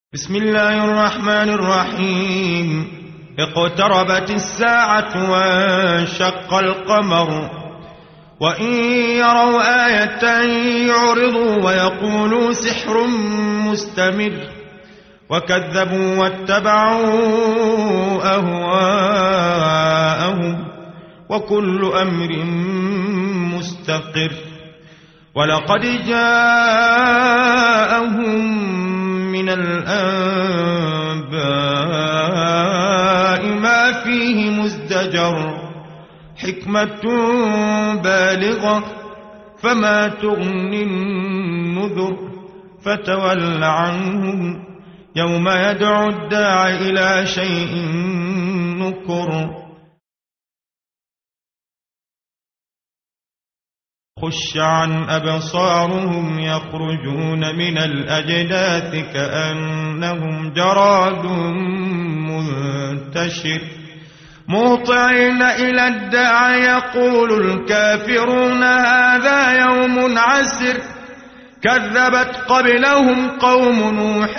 بسم الله الرحمن الرحيم. اقتربت الساعة وانشق القمر وإن يروا آية يعرضوا ويقولوا سحر مستمر وكذبوا واتبعوا أهواءهم وكل أمر مستقر. ولقد جاءهم من الأنباء ما فيه مزدجر حكمة بالغة فما تغني النذر فتول عنهم يوم يدعو الداع إلى شيء نكر. خش عن أبصارهم يخرجون من الأجداث كأنهم جراد منتشر مهطعين إلى الداع يقول الكافرون هذا يوم عسر. كذبت قبلهم قوم نوح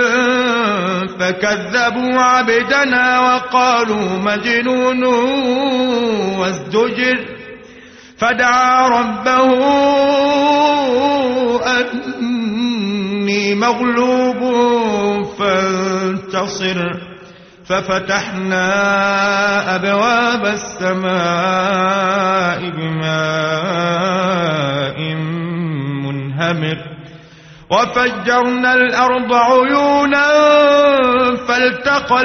فكذبوا عبدنا وقالوا مجنون وازدجر. فدعا ربه أني مغلوب فانتصر. ففتحنا أبواب السماء بماء منهمر وفجرنا الأرض عيونا فالتقى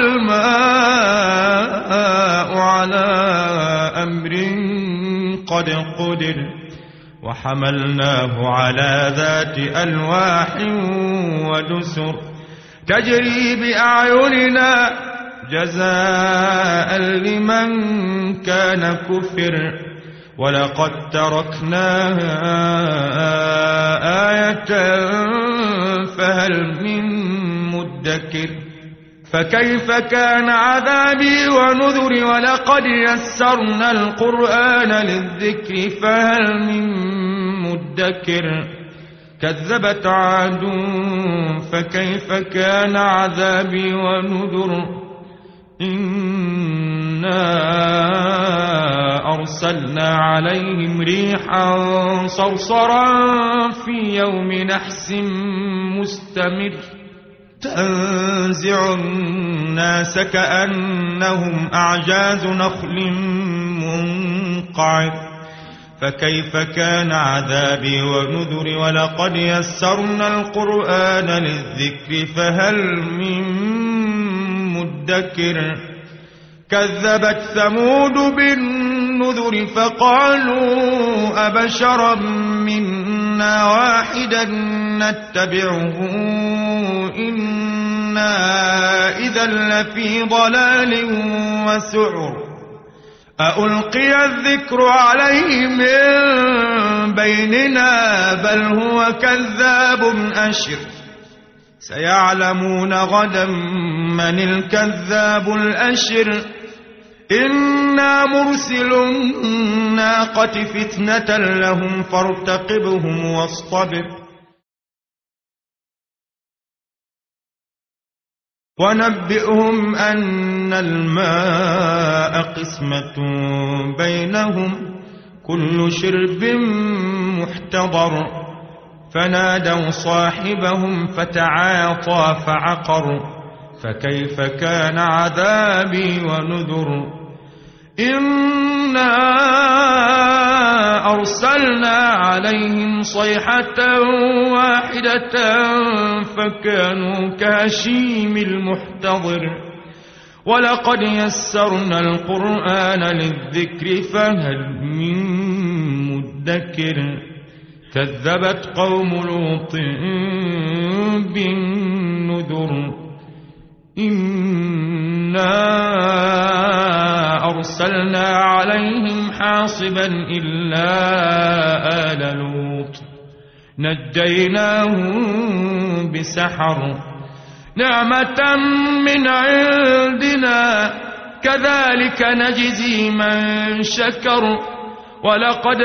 الماء على أمر قد قدر وحملناه على ذات ألواح ودسر تجري بأعيننا جزاء لمن كان كفر. ولقد تركناها آية فهل من مدكر. فكيف كان عذابي ونذر. ولقد يسرنا القرآن للذكر فهل من مدكر. كذبت عاد فكيف كان عذابي ونذر. إنا أرسلنا عليهم ريحا صرصرا في يوم نحس مستمر تنزع الناس كأنهم أعجاز نخل منقعر. فكيف كان عذابي ونذر. ولقد يسرنا القرآن للذكر فهل من مدكر. كذبت ثمود بالنذر فقالوا أبشرا منا واحدا نتبعه إنا إذا لفي ضلال وسعر. ألقي الذكر عليه من بيننا بل هو كذاب أشر. سيعلمون غدا من الكذاب الأشر. إنا مرسل الناقة فتنة لهم فارتقبهم واصطبر. ونبئهم أن الماء قسمة بينهم كل شرب محتضر. فنادوا صاحبهم فتعاطى فعقر. فكيف كان عذابي ونذر. إنا أرسلنا عليهم صيحة واحدة فكانوا كهشيم المحتضر. ولقد يسرنا القرآن للذكر فهل من مدكر. كذبت قوم لوط بالنذر. إنا أرسلنا عليهم حاصبا إلا آل لوط نجيناهم بسحر نعمة من عندنا كذلك نجزي من شكر. ولقد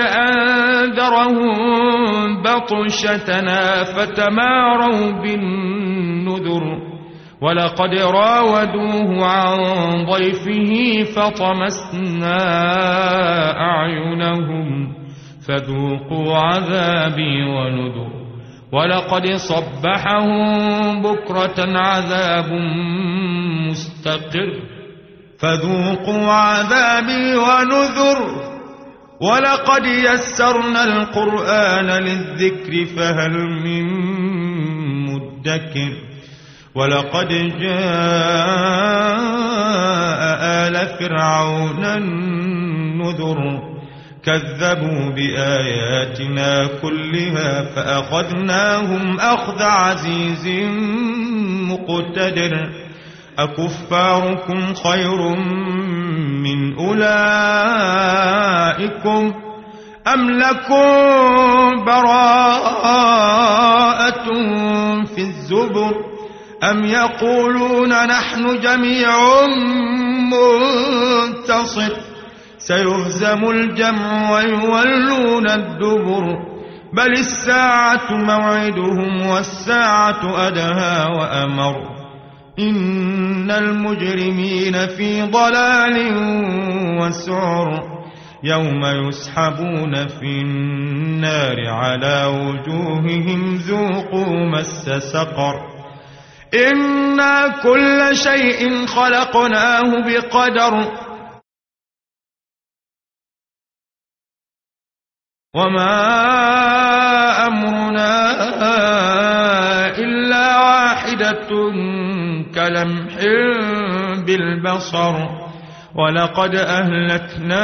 أنذرهم بطشتنا فتماروا بالنذر ولقد راودوه عن ضيفه فطمسنا أعينهم فذوقوا عذابي ونذر ولقد صبحهم بكرة عذاب مستقر فذوقوا عذابي ونذر ولقد يسرنا القرآن للذكر فهل من مدكر ولقد جاء آل فرعون النذر كذبوا بآياتنا كلها فأخذناهم أخذ عزيز مقتدر أكفاركم خير من أولئكم أم لكم براءة في الزبر أم يقولون نحن جميع منتصر سيهزم الجمع ويولون الدبر بل الساعة موعدهم والساعة أدهى وأمر إن المجرمين في ضلال وسعر يوم يسحبون في النار على وجوههم ذوقوا مس سقر إنا كل شيء خلقناه بقدر وما أمرنا إلا واحدة كلمح بالبصر ولقد أهلكنا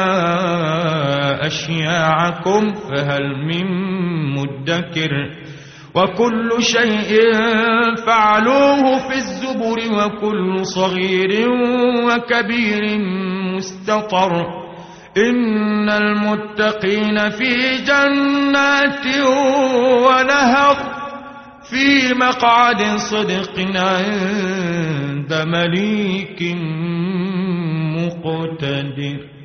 أشياعكم فهل من مدكر وكل شيء فعلوه في الزبر وكل صغير وكبير مستطر إن المتقين في جنات ونهر في مقعد صدق عند مليك مقتدر.